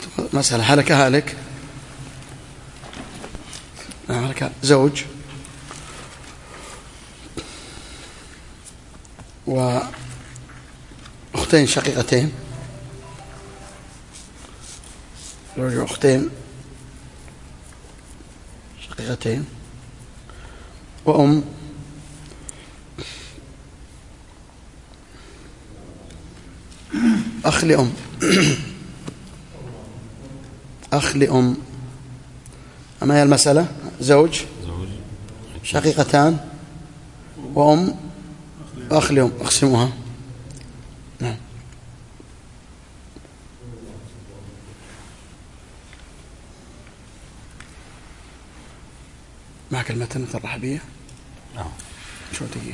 مسألة هلك زوج وأختين شقيقتين، زوج وأختين شقيقتين وأم أخ لأم أخ لأم. أما هي المسألة زوج شقيقتان وأم أخ لأم، اقسموها. نعم. معك المتن الرحبية؟ نعم. شو دقيقة.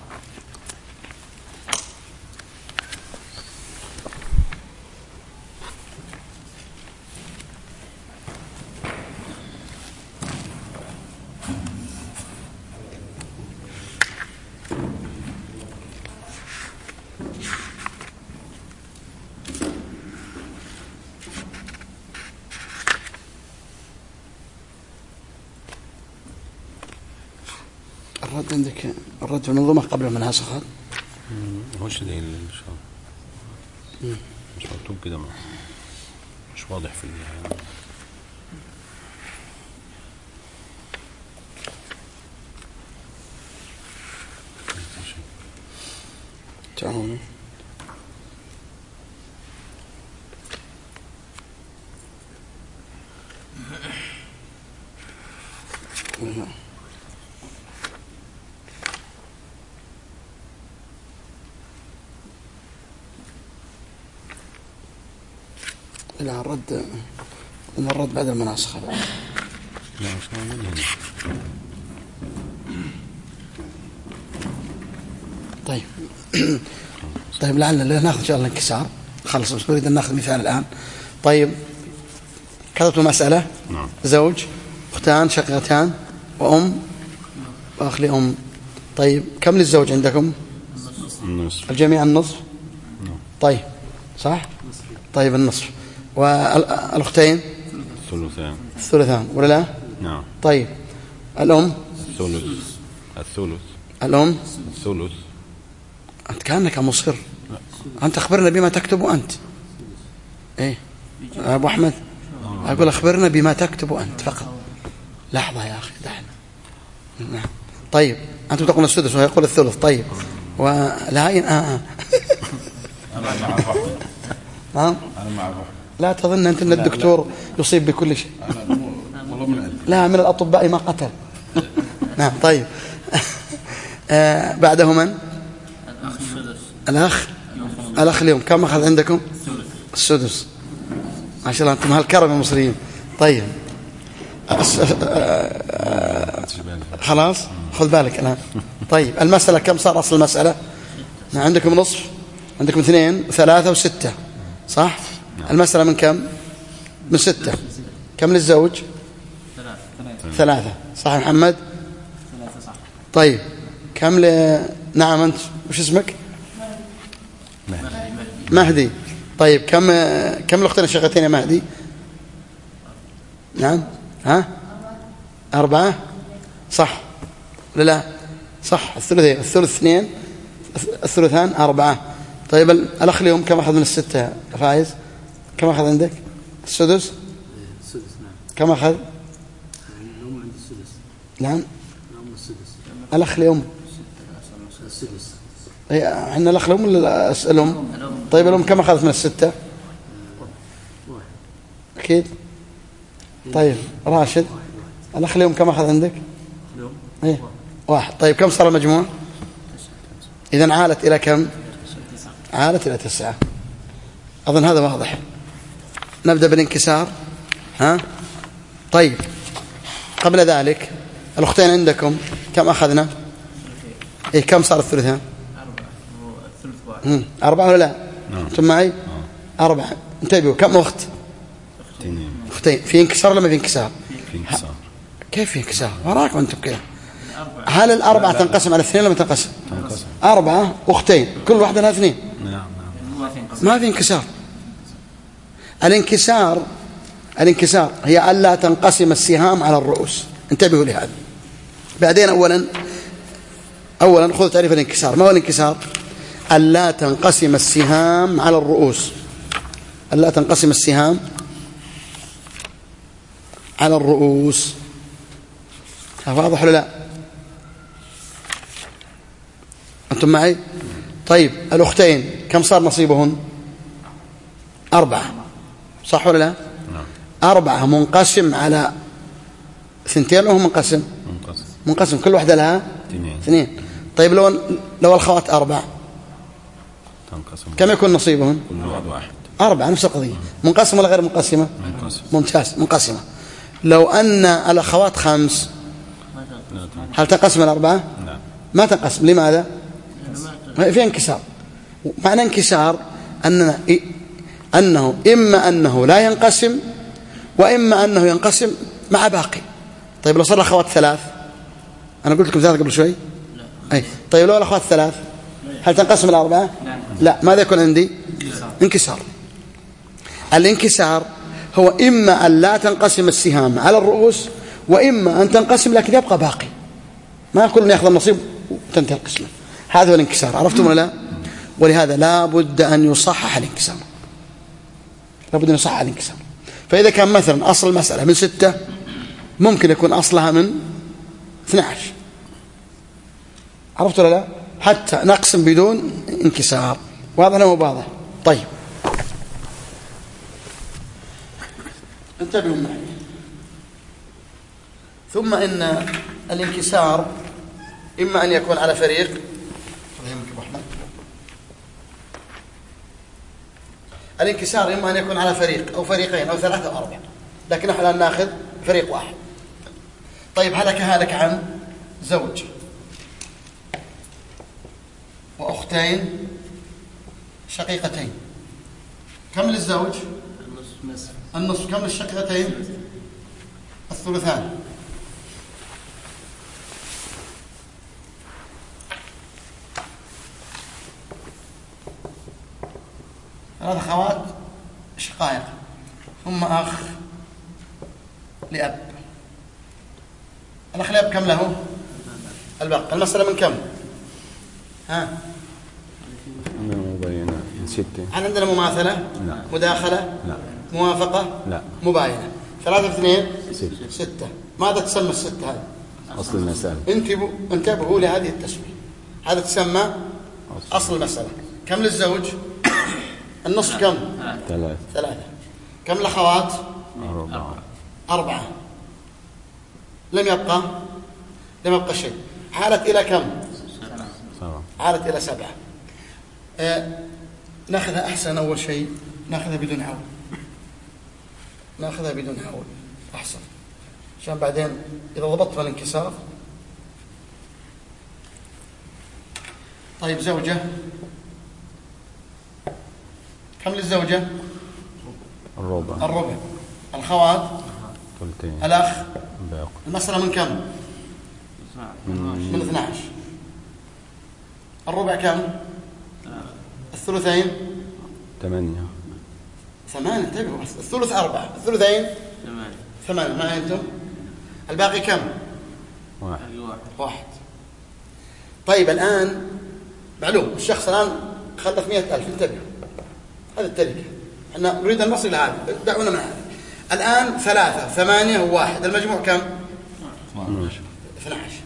الرد عندك، الرد في المنظومة قبل ما نسخها. هوش ده إن شاء الله مش مكتوب كده، مش واضح في تعاونوا. لا الرد، إن الرد بعد المناسخة. لا مش موجود هنا. طيب طيب لعلنا ناخذ إن شاء الله انكسار. خلص بس نريد أن ناخذ مثال الآن. طيب كتبت المسألة زوج أختان شقيقتان وأم وأخ لأم. طيب كم للزوج عندكم؟ النصف. الجميع النصف. طيب صح. طيب النصف. والأختين الثلثان ولا لا؟ نعم. طيب الأم الثلث. الأم الثلث. أنت كأنك مصر. أنت أخبرنا بما تكتب أنت. إيه أبو أحمد أقول أخبرنا بما تكتب أنت فقط. لحظة يا أخي دحنا. نعم. طيب أنتم تقولون السدس ويقول الثلث. طيب والهائن نعم. لا تظن أنت أن الدكتور يصيب بكل شيء. لا من الأطباء ما قتل. نعم. طيب بعده من؟ الأخ اليوم كم أخذ عندكم؟ السدس. ما شاء الله أنتم هالكرم المصريين. طيب خلاص خذ بالك الآن. طيب المسألة كم صار أصل المسألة؟ عندكم نصف، عندكم 2 و3 و6 صح؟ المسألة من كم؟ من 6. كم للزوج؟ 3 صح محمد؟ 3 صح. طيب كم نعم أنت وش اسمك؟ مهدي. طيب كم الأختين الشقيقتين يا مهدي؟ نعم. ها 4 صح ولا لا؟ صح. الثلثين، الثلث 2 الثلثان 4. طيب الأخ اليوم كم أخذ من 6 فايز؟ كم أخذ عندك؟ السدس. نعم. كم أخذ؟ الأم عند السدس. نعم. الأم السدس. الأخ اليوم السدس. احنا الأخ الأم ولا الأم؟ طيب الأم كم أخذت من 6؟ أكيد. طيب راشد الأخ اليوم كم أخذ عندك؟ إيه 1. طيب كم صار المجموع؟ إذن عالت إلى كم؟ عالت إلى 9. أظن هذا واضح. نبدأ بالانكسار. ها طيب قبل ذلك الأختين عندكم كم أخذنا؟ إيه كم صار الثلثان؟ 4 ولا لا؟ أنتم معي؟ 4. انتبهوا كم أخت؟ أختين. في انكسار ولا ما في انكسار؟ في انكسار. كيف في انكسار؟ وراكم أنتم كيف؟ هل الأربعة تنقسم على 2 ولا ما تنقسم؟ 4 أختين كل واحدة لها 2. نعم. ما في انكسار. الانكسار الانكسار هي ألا تنقسم السهام على الرؤوس. انتبهوا لهذا. بعدين أولا خذوا تعريف الانكسار. ما هو الانكسار؟ ألا تنقسم السهام على الرؤوس. ألا تنقسم السهام على الرؤوس. واضح ولا لا؟ أنتم معي؟ طيب الأختين كم صار نصيبهن؟ 4 صح ولا لا؟ 4 منقسم على 2 وهو منقسم كل واحدة لها 2. طيب لو الخوات 4 كم يكون نصيبهن؟ كل واحد 4 نفس القضية. منقسمة ولا غير منقسمة؟ ممتاز منقسمة. لو أن الأخوات 5 هل تنقسم الأربعة؟ ما تنقسم. لماذا؟ في انكسار. معنى انكسار أنه إما أنه لا ينقسم وإما أنه ينقسم مع باقي. طيب لو صار الأخوات 3 أنا قلت لكم 3 قبل شوي. أي طيب لو الأخوات 3 هل تنقسم الأربعة؟ لا. ماذا يكون عندي؟ انكسار. الانكسار هو إما أن لا تنقسم السهام على الرؤوس وإما أن تنقسم لكن يبقى باقي، ما كل يأخذ النصيب وتنتهي القسمة. هذا هو الانكسار. عرفتم ولا لا؟ ولهذا لا بد أن يصحح الانكسار. لا بد أن يصحح الانكسار. فإذا كان مثلا أصل المسألة من 6 ممكن يكون أصلها من 12. عرفت ولا لا؟ حتى نقسم بدون انكسار. واضح ولا مو واضح؟ طيب انتبهوا معي. ثم إن الانكسار إما أن يكون على فريق. الانكسار إما أن يكون على فريق أو فريقين أو 3 أو 4، لكن نحن الآن نأخذ فريق واحد. طيب هلك عن زوج وأختين شقيقتين. كم للزوج؟ النصف. كم للشقيقتين؟ الثلثان. ثلاث أخوات شقائق ثم أخ لأب. الأخ لأب كم له؟ الباقي. المسألة من كم؟ ها؟ مباينة 6. هل عندنا مماثلة؟ لا. مداخلة؟ لا. موافقة؟ لا. مباينة. 3 في 2 6. 6. ماذا تسمى ال6 هذه؟ أصل المسألة. انتبهوا لهذه التسمية. هذا تسمى أصل المسألة. كم للزوج؟ النصف كم؟ 3. كم الأخوات؟ 4. لم يبقى شيء. حالت إلى كم؟ 7. حالت إلى 7. نأخذها أحسن. أول شيء نأخذها بدون حول أحسن، عشان بعدين إذا ضبطت الانكسار. طيب زوجة كم للزوجة؟ الربع. الخوات ثلثين. الأخ باقي. المسألة من كم؟ من 12. الربع كم؟ الثلثين 8. انتبهوا. الثلث 4. الثلثين 8. ما أنتم؟ الباقي كم؟ 1. طيب الآن معلوم الشخص الآن خلف 100,000. انتبهوا هذا التركة. احنا نريد أن نصل إلى هذا. دعونا من هذا. الآن 3 8 و1 المجموع كم؟ 12.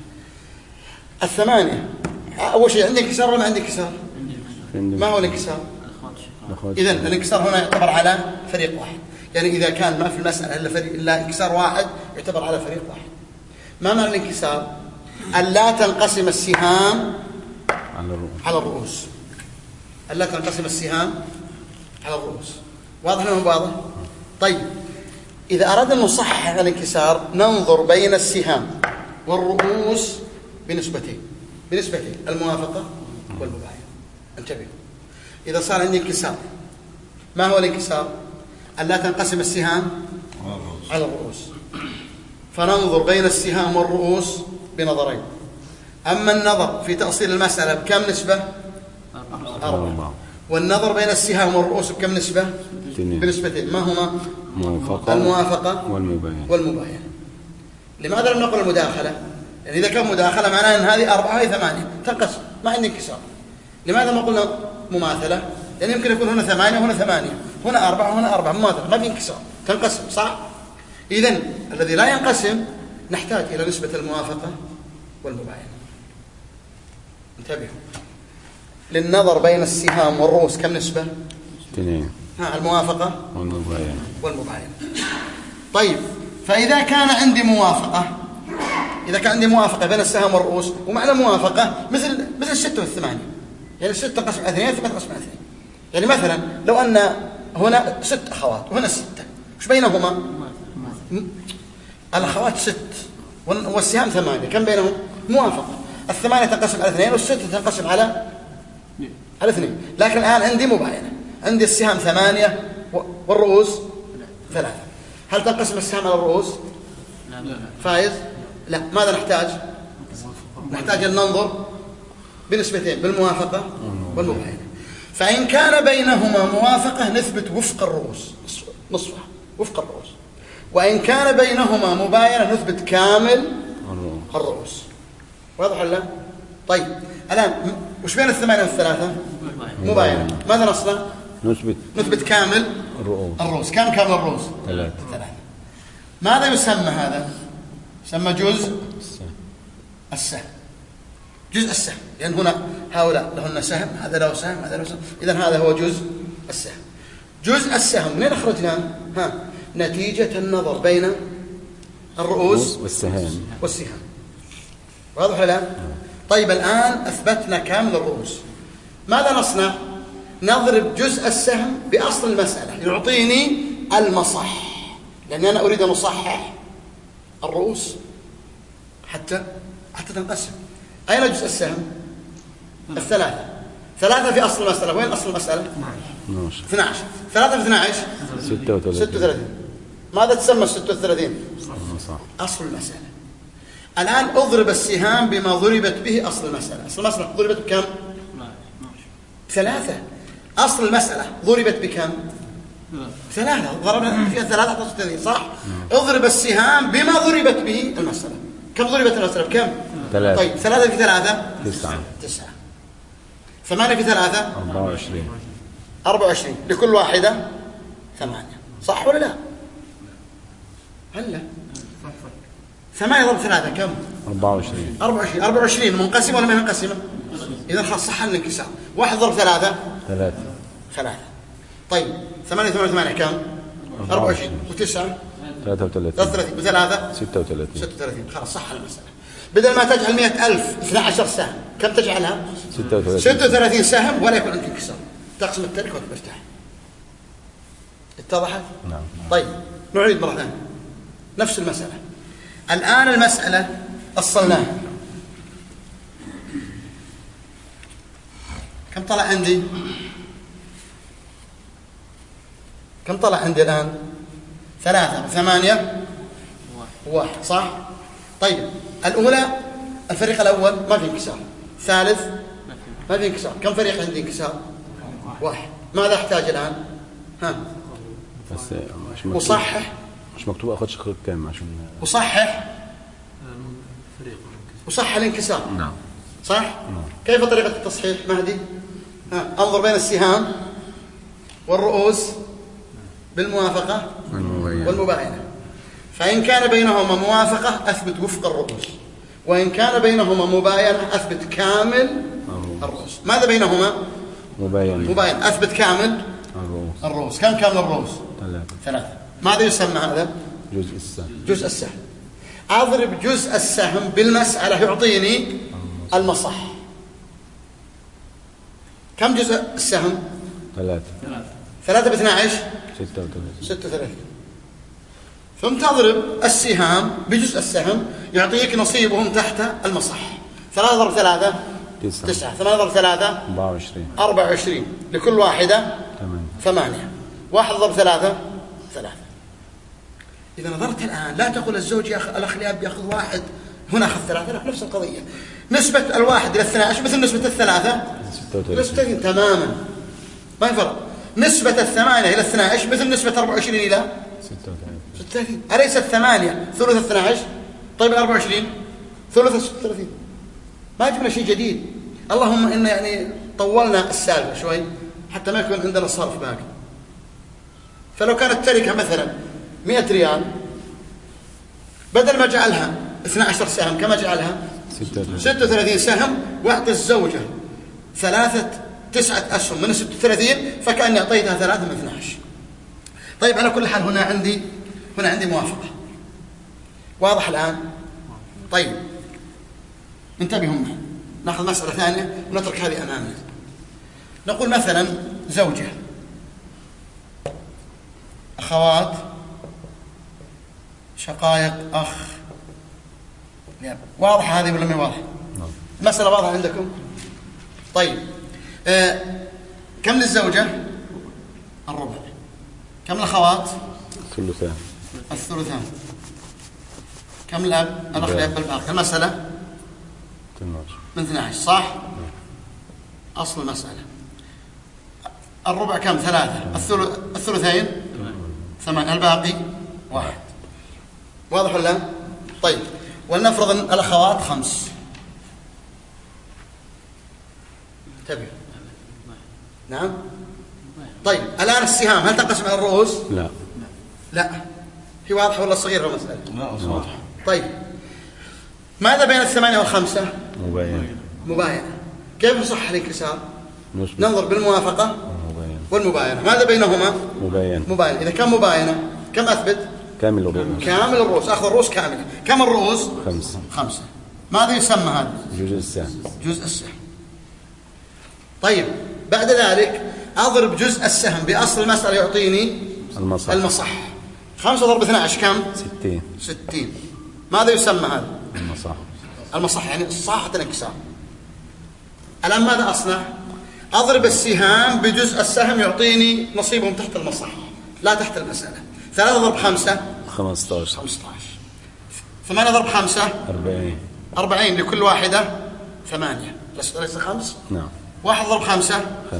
8 أول شيء عندي انكسار ولا ما عندي انكسار؟ ما هو الانكسار؟ إذن الانكسار هنا يعتبر على فريق واحد. يعني إذا كان ما في المسألة إلا انكسار واحد يعتبر على فريق واحد. ما معنى الانكسار؟ أن لا تنقسم السهام على الرؤوس. ألا تنقسم السهام على الرؤوس. واضح ولا مو واضح؟ طيب إذا أردنا أن نصحح هذا الانكسار ننظر بين السهام والرؤوس بنسبتين الموافقة والمباينة. انتبهوا. إذا صار عندي انكسار، ما هو الانكسار؟ أن لا تنقسم السهام على الرؤوس، فننظر بين السهام والرؤوس بنظرين. أما النظر في تأصيل المسألة بكم نسبة؟ 4. والنظر بين السهام والرؤوس بكم نسبة؟ بنسبتين، ما هما؟ موافقة الموافقة والمباينة. لماذا لم نقل المداخلة؟ يعني إذا كان مداخلة معناه أن هذه 4 وهي 8 تنقسم، ما عندي انكسار. لماذا ما قلنا مماثلة؟ لأن يمكن يكون هنا 8 وهنا 8، هنا 4 وهنا 4، مماثلة ما في انكسار، تنقسم صح؟ إذن الذي لا ينقسم نحتاج إلى نسبة الموافقة والمباينة. انتبهوا، للنظر بين السهام والرؤوس كم نسبة؟ 2. الموافقة والمباينة. طيب، فإذا كان عندي موافقة، إذا كان عندي موافقة بين السهام والرؤوس، ومعنى موافقة مثل 6 و8، يعني 6 تنقسم على 2 8 تنقسم على 2. يعني مثلا لو أن هنا 6 أخوات وهنا 6، وش بينهما؟ الأخوات 6 والسهام 8، كم بينهم؟ موافقة. 8 تنقسم على 2 وال6 تنقسم على 2. لكن الآن عندي مباينة، عندي السهام 8 والرؤوس 3. هل تنقسم السهام على الرؤوس؟ لا. فايز؟ لا. ماذا نحتاج؟ نحتاج أن ننظر بنسبتين، بالموافقة والمباينة. فإن كان بينهما موافقة نثبت وفق الرؤوس، نصفها وفق الرؤوس. وإن كان بينهما مباينة نثبت كامل الرؤوس. واضح ولا لا؟ طيب الآن وش بين 8 والثلاثة؟ مباينة. ماذا نصنع؟ نثبت كامل الرؤوس. كم كامل الرؤوس؟ 3. ماذا يسمى هذا؟ يسمى جزء السهم. جزء السهم، لأن هنا هؤلاء لهن سهم، هذا له سهم، هذا له سهم، إذن هذا هو جزء السهم. جزء السهم منين أخرجناه؟ نتيجة النظر بين الرؤوس والسهام. واضح ولا لا؟ طيب الآن أثبتنا كامل الرؤوس، ماذا نصنع؟ نضرب جزء السهم بأصل المسألة يعطيني المصح، لأن أنا أريد أن أصحح الرؤوس حتى تنقسم. أين جزء السهم؟ 3 في أصل المسألة. وين أصل المسألة؟ 12. 3 في 12 36. ماذا تسمى 36؟ أصل المسألة. الآن أضرب السهام بما ضربت به أصل المسألة. أصل المسألة ضربت بكم؟ 3. أصل المسألة ضربت بكم؟ 3. ضربنا فيها 3 36 صح؟ اضرب السهام بما ضربت به المسألة. كم ضربت المسألة؟ بكم؟ 3. طيب 3 في 3 9. 8 في 3 24. لكل واحدة 8. صح ولا لا؟ هلا 8 ضرب 3 كم؟ 24 منقسمة ولا ما منقسمة؟ إذا خلاص صح الانكسار. 1 ضرب 3 3. طيب 8 كم؟ 24 و9 33 و3 36. خلاص صح المسألة. بدل ما تجعل 100,000 12 سهم كم تجعلها؟ 36 سهم ولا يكون عندك انكسار. تقسم التركة وترتاح. اتضحت؟ نعم. طيب نعيد مرة ثانية نفس المسألة. الآن المسألة أصلناها. كم طلع عندي؟ الآن 3 و8 و1 صح؟ طيب الأولى الفريق الأول ما في انكسار، ثالث ما في انكسار. كم فريق عندي انكسار؟ 1. ماذا أحتاج الآن؟ بس أصحح. مش مكتوب أخذ شقيق كام عشان أصحح الانكسار. نعم صح؟ نعم. كيف طريقة التصحيح مهدي؟ أنظر بين السهام والرؤوس بالموافقة والمباينة. فإن كان بينهما موافقة أثبت وفق الرؤوس، وإن كان بينهما مباينة أثبت كامل الرؤوس. ماذا بينهما؟ مباينة أثبت كامل الرؤوس. كم كامل الرؤوس؟ 3. ماذا يسمى هذا؟ جزء السهم. أضرب جزء السهم بالمسألة يعطيني المصح. كم جزء السهم؟ 3 ب 12 36. ثم تضرب السهام بجزء السهم يعطيك نصيبهم تحت المصح. 3 ضرب 3 9. 8 ضرب 3 24. لكل واحدة 8. 1 ضرب 3 3. إذا نظرت الآن لا تقول الزوج الأخ الأب يأخذ 1 هنا أخذ 3. لا، نفس القضية. نسبة 1 إلى 12 مثل نسبة 3 إلى 36 تماما، ما يفرق. نسبة 8 إلى 12 مثل نسبة 24 إلى 36. أليست 8 ثلث 12؟ طيب 24 ثلث 36. ما جبنا شيء جديد، اللهم إن يعني طولنا السالفة شوي حتى ما يكون عندنا صرف باقي. فلو كانت تركة مثلا 100 ريال، بدل ما جعلها 12 سهم كما جعلها 36 سهم، واعطي الزوجة 9 أسهم من 36، فكأني أعطيتها 3 من 12. طيب على كل حال هنا عندي موافقة. واضح الآن؟ طيب انتبهوا معي، نأخذ مسألة ثانية ونترك هذه أمامنا. نقول مثلا زوجة، أخوات، شقائق، أخ. واضح هذه ولا ما واضح؟ المسألة واضحة عندكم؟ طيب كم للزوجة؟ الربع. كم الأخوات؟ الثلثان. كم الأب؟ الأخ الأب الباقي. المسألة من 12 صح؟ أصل المسألة الربع كم؟ 3. الثلثين 8. الباقي 1. واضح ولا؟ طيب ولنفرض أن الأخوات 5. انتبه. نعم. طيب الآن السهام هل تنقسم على الرؤوس؟ لا. هي واضحة ولا صغيرة المسألة؟ لا واضحة. طيب ماذا بين 8 و5؟ مباينة. كيف يصح الانكسار؟ ننظر بالموافقة والمباينة. ماذا بينهما؟ مباينة. إذا كم مباينة كم أثبت؟ كامل الرؤوس. أخذ الرؤوس كاملة. كم الرؤوس؟ 5. ماذا يسمى هذا؟ جزء السهم. طيب بعد ذلك أضرب جزء السهم بأصل المسألة يعطيني المصح. 5 ضرب 12 كم؟ 60. ماذا يسمى هذا؟ المصح يعني صاحة الانكسار. الآن ماذا أصنع؟ أضرب السهام بجزء السهم يعطيني نصيبهم تحت المصح لا تحت المسألة. 3 ضرب 5 15. 8 ضرب 5 40 لكل واحدة 8 ليس 5. نعم. 1 ضرب 5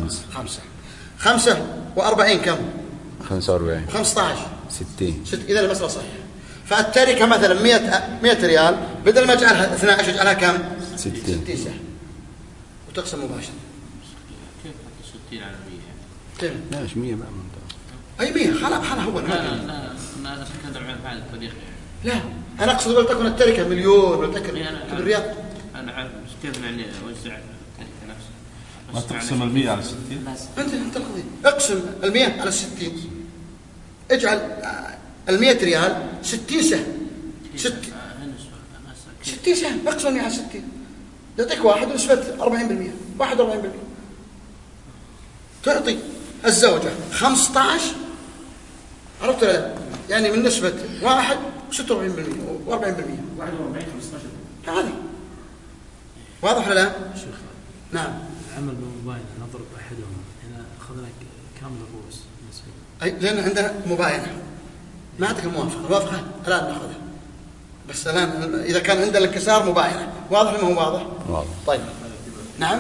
45 كم؟ 45. 15 60. إذا المسألة صحيحة. فالتركة مثلا 100 ريال، بدل ما اجعلها 12 اجعلها كم؟ 60 سهم وتقسم مباشرة. كيف 60 على 100؟ كيف؟ لا مش 100 بقى. أي 100 حالها هو. لا أنا أتكلم عن فعل الطريق لا أنا أقصد ولتكن التركة مليون ولتكن بالرياض. أنا عارف بس كيف يعني أوزع التركة نفسها؟ ما تقسم 100 على 60. أنت القضية اقسم 100 على 60. اجعل 100 ريال 60 سهم. 60 سهم اقسم 100 على 60 يعطيك واحد ونسبة 40%. 41%. تعطي الزوجة 15. عرفت ولا لا؟ يعني من نسبة 1 46% و40%. 41 15. هذه واضح ولا لا؟ شيخ نعم. عمل بمباينة نضرب أحدهم هنا أخذنا كامل الرؤوس. أي لأن عندنا مباينة ما عندك الموافقة الآن نأخذها. بس الآن إذا كان عندنا الانكسار مباينة. واضح ولا ما هو واضح؟ طيب نعم.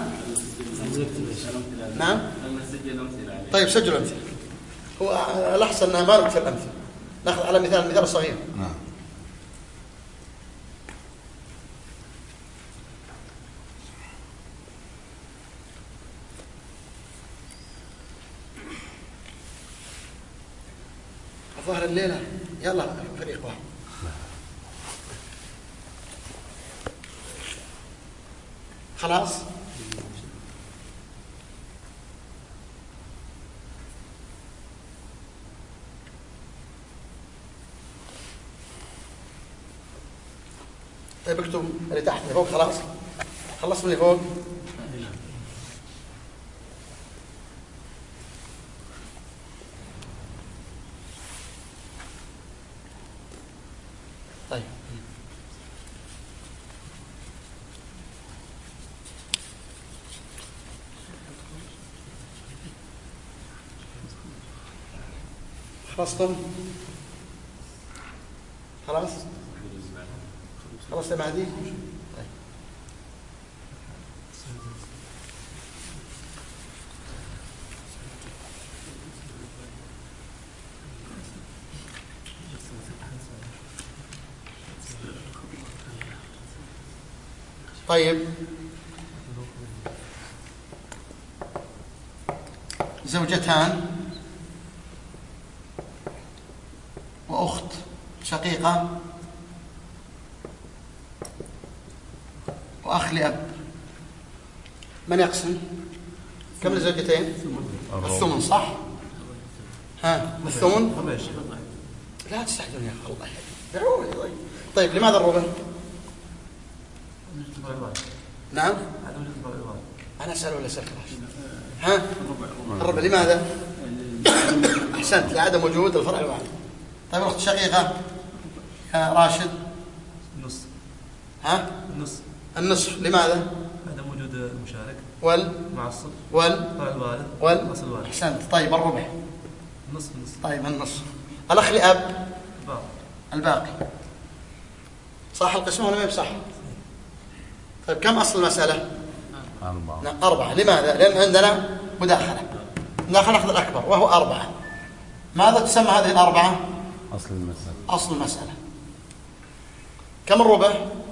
طيب سجلوا أمثلة. هو الأحسن أنها ما نكثر الأمثلة، نأخذ على مثال صغير. نعم. ظهر الليلة يلا فريق واحد. خلاص طيب اكتب اللي تحت اللي فوق. خلاص خلصت من اللي فوق. طيب خلصتم؟ خلاص يا معدي. طيب طيب زوجتان وأخت شقيقة وأخ لأب، من يقسم؟ كم الزوجتين؟ الثمن صح؟ ها الثمن؟ لا تستعجلون يا أخي الله يهديك. طيب لماذا الربع؟ نعم أنا أسأل ولا أسأل؟ ها الربع لماذا؟ أحسنت لعدم وجود الفرع الواحد. طيب أخت شقيقة يا راشد؟ النص. ها النصف لماذا؟ عدم وجود المشارك معصب الوالد أصل الوالد. أحسنت. طيب الربع؟ النص. طيب النصف. الأخ لأب؟ الباقي صح القسمة ولا ما بصح؟ طيب كم أصل المسألة؟ 4. لماذا؟ لأن عندنا مداخلة نأخذ الأكبر وهو 4. ماذا تسمى هذه الأربعة؟ أصل المسألة. كم الربع؟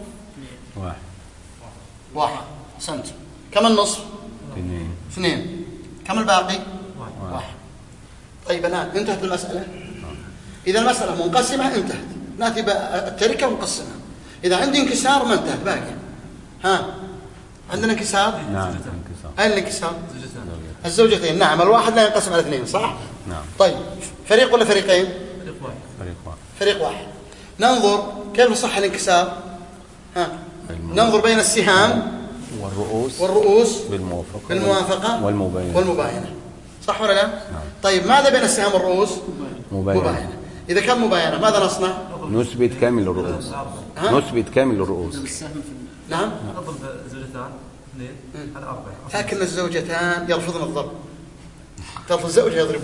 1. أحسنت. كم النصف؟ 2. كم الباقي؟ 1. طيب الآن انتهت المسألة. إذا المسألة منقسمة انتهت، نأتي التركة ونقسمها. إذا عندي انكسار ما انتهت باقي. ها عندنا انكسار؟ نعم. أين الانكسار؟ الزوجتين. نعم الواحد لا ينقسم على 2 صح؟ نعم. طيب فريق ولا فريقين؟ فريق واحد. ننظر كيف صح الانكسار. ها ننظر بين السهام والرؤوس بالموافقة والمباينة صح ولا لا؟ نعم. طيب ماذا بين السهام والرؤوس؟ مباينة. إذا كان مباينة ماذا نصنع؟ نثبت كامل الرؤوس. نعم. أضرب زوجتان 2 على 4. لكن الزوجتان يرفضن الضرب. ترفض الزوج يضرب.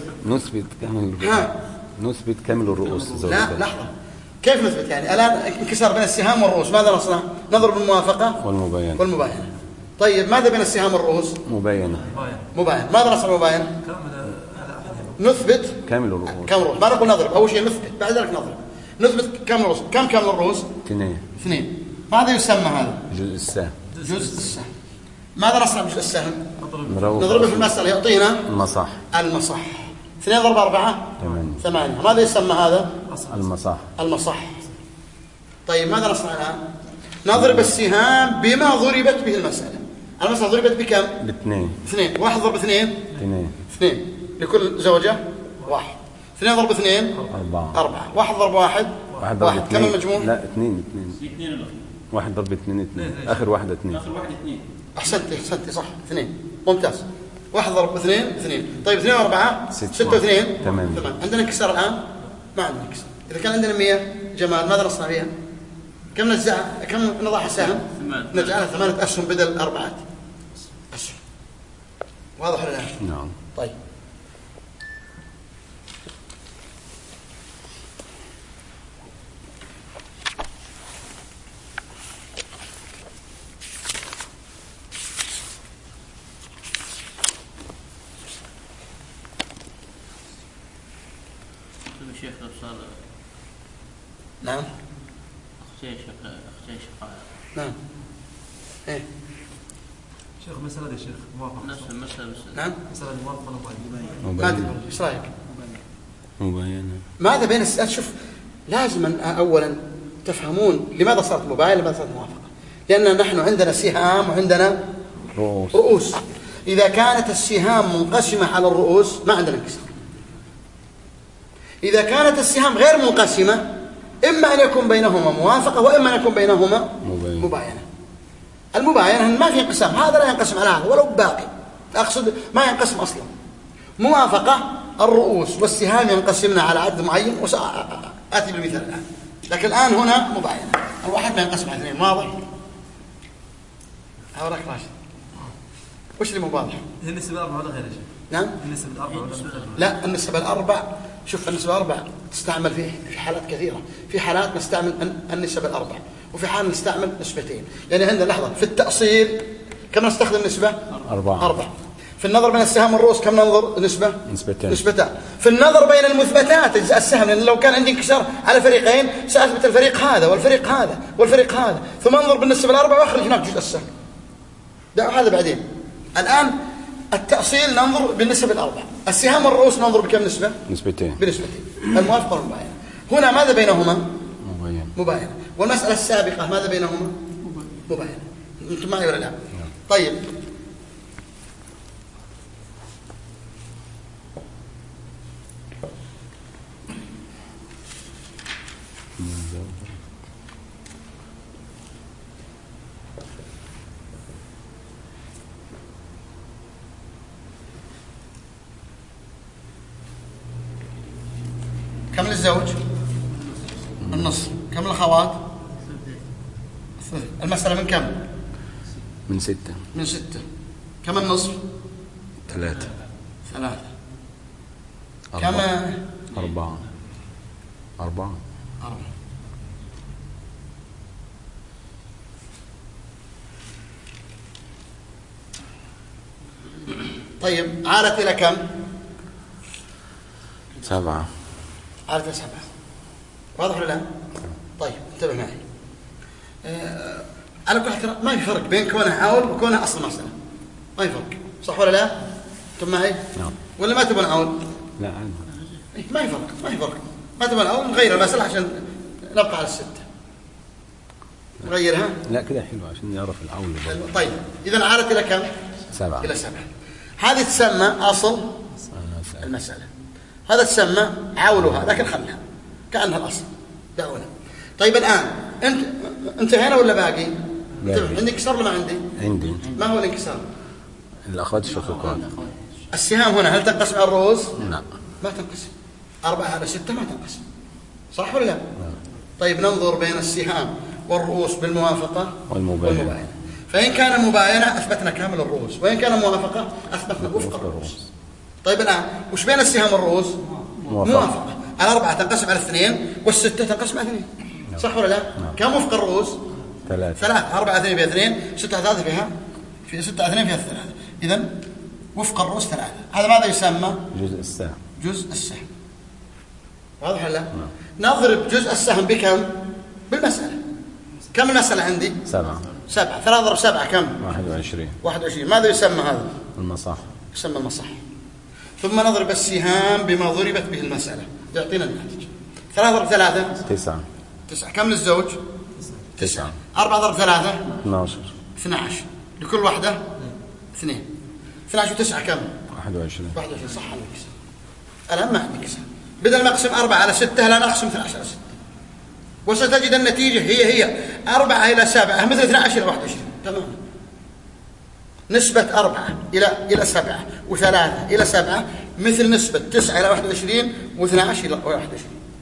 نثبت كامل الرؤوس. لا لحظة، كيف نثبت يعني؟ الآن انكسار بين السهام والرؤوس ماذا نصنع؟ نضرب الموافقة والمباينة. طيب ماذا بين السهام والرؤوس؟ مباينة. ماذا نصنع مباينة؟ نثبت كامل الرؤوس. ما نقول نضرب، أول شيء نثبت بعد ذلك نثبت كامل الرؤوس. كم كامل الرؤوس؟ 2. ماذا يسمى هذا؟ جزء السهم. ماذا نصنع بجزء السهم؟ نضربه في المسألة يعطينا المصح. 2 ضرب 4 8. ماذا يسمى هذا؟ المصح. طيب ماذا نصنع الآن؟ نضرب السهام بما ضربت به المسألة. المسألة ضربت بكم؟ ب2. 1 ضرب 2 2 لكل زوجة 1. 2 ضرب 2 4. 1 ضرب 1 كم المجموع؟ لا 2. 1 ضرب 2 آخر واحدة 2. أحسنتي صح 2 ممتاز. 1 ضرب 2. طيب 2 و4 6 و2 تمام. عندنا انكسار الآن؟ ما عندنا انكسار. إذا كان عندنا 100 جمال ماذا نصنع بها؟ كم نضع السهم؟ نجعلها 8 أسهم بدل 4 أسهم. واضح ولا لا؟ نعم. طيب شيخ صار نعم أختي شقائق نعم إيه شيخ مسألة يا شيخ موافقة نفس المسألة نعم مسألة موافقة مباينة. ايش رايك؟ مباينة. ماذا بين شوف لازم اولا تفهمون لماذا صارت مباينة لماذا صارت موافقة. لأن نحن عندنا سهام وعندنا رؤوس. إذا كانت السهام منقسمة على الرؤوس ما عندنا انكسار. إذا كانت السهام غير منقسمة إما أن يكون بينهما موافقة وإما أن يكون بينهما مباينة. المباينة ما في انقسام، هذا لا ينقسم على هذا ولو باقي، أقصد ما ينقسم أصلا. موافقة الرؤوس والسهام ينقسمن على عدد معين وسأتي بالمثال الآن. لكن الآن هنا مباينة، الواحد ما ينقسم على 2. واضح؟ أوراك راشد وش اللي مو واضح؟ هي النسبة الأربعة ولا غير شيء؟ نعم؟ النسبة الأربعة ولا غير؟ لا النسبة الأربع شوف النسبة الأربع تستعمل في حالات كثيرة. في حالات نستعمل النسبة الأربع وفي حال نستعمل نسبتين. يعني عندنا لحظة في التأصيل كم نستخدم نسبة؟ 4. في النظر بين السهام والرؤوس كم ننظر؟ نسبتين. نسبتان. في النظر بين المثبتات أجزاء السهم، لأن لو كان عندي انكسار على فريقين سأثبت الفريق هذا والفريق هذا والفريق هذا، ثم انظر بالنسبة الأربعة وأخرج هناك جزء السهم. دعوا هذا بعدين. الآن التأصيل ننظر بالنسبة الأربعة. السهام والرؤوس ننظر بكم نسبة؟ نسبتين. بنسبتين، الموافقة والمباينة. هنا ماذا بينهما؟ مباينة. والمسألة السابقة ماذا بينهما؟ مباينة. أنتم معي ولا لا؟ طيب، كم للزوج؟ النصف. كم للأخوات؟ المسألة من كم؟ من 6. من 6. كم النصف؟ 3. كم؟ 4. طيب، عالت إلى كم؟ 7. عالت إلى 7. واضح ولا لا؟ طيب انتبه معي. على كل حال ما في فرق بين كونه عول وكونه أصل مسألة، ما في فرق، صح ولا لا؟ انتم معي؟ نعم. ولا ما تبون عول؟ لا عادي. ما في فرق. ما تبون عول نغير المسألة عشان نبقى على 6. نغيرها؟ لا كده حلو عشان نعرف العول. طيب، إذا عالت إلى كم؟ 7. إلى 7. هذه تسمى أصل المسألة، هذا تسمى عولها، لكن خلها كأنها الأصل. دعونا. طيب الآن انتهينا ولا باقي؟ عندي انكسار ولا ما عندي؟ عندي. ما هو الانكسار؟ الأخوات الشقيقات. السهام هنا هل تنقسم على الرؤوس؟ لا، ما تنقسم. 4 على 6 ما تنقسم، صح ولا لا؟ طيب، ننظر بين السهام والرؤوس بالموافقة والمباينة. فإن كان مباينة أثبتنا كامل الرؤوس، وإن كان موافقة أثبتنا وفق الرؤوس. طيب الآن وش بين السهام والرؤوس؟ موافقة. 4 تنقسم على 2 وال6 تنقسم على 2، صح ولا لا؟ كم وفق الرؤوس؟ 3. 4 على 2 فيها 2، 6 على 3 فيها 6 على 2 فيها 3. إذن وفق الرؤوس 3. هذا ماذا يسمى؟ جزء السهم. واضح ولا لا؟ نضرب جزء السهم بكم؟ بالمسألة. كم المسألة عندي؟ 7. 7. 3 ضرب 7 كم؟ 21. ماذا يسمى هذا؟ المصاح. يسمى المصاح. ثم نضرب السهام بما ضربت به المسألة يعطينا الناتج. 3 ضرب 3 9. كم للزوج؟ 9. 4 ضرب 3 12. لكل واحدة 2. 12 و9 كم؟ 21. صح عندك. الآن ما عندك سهم. بدل ما أقسم 4 على 6 لا نقسم 12 على 6، وستجد النتيجة هي 4 إلى 7 مثل 12 إلى 21 تماما. نسبة 4 إلى 7 و3 إلى 7 مثل نسبة 9 إلى 21 و12 إلى 21.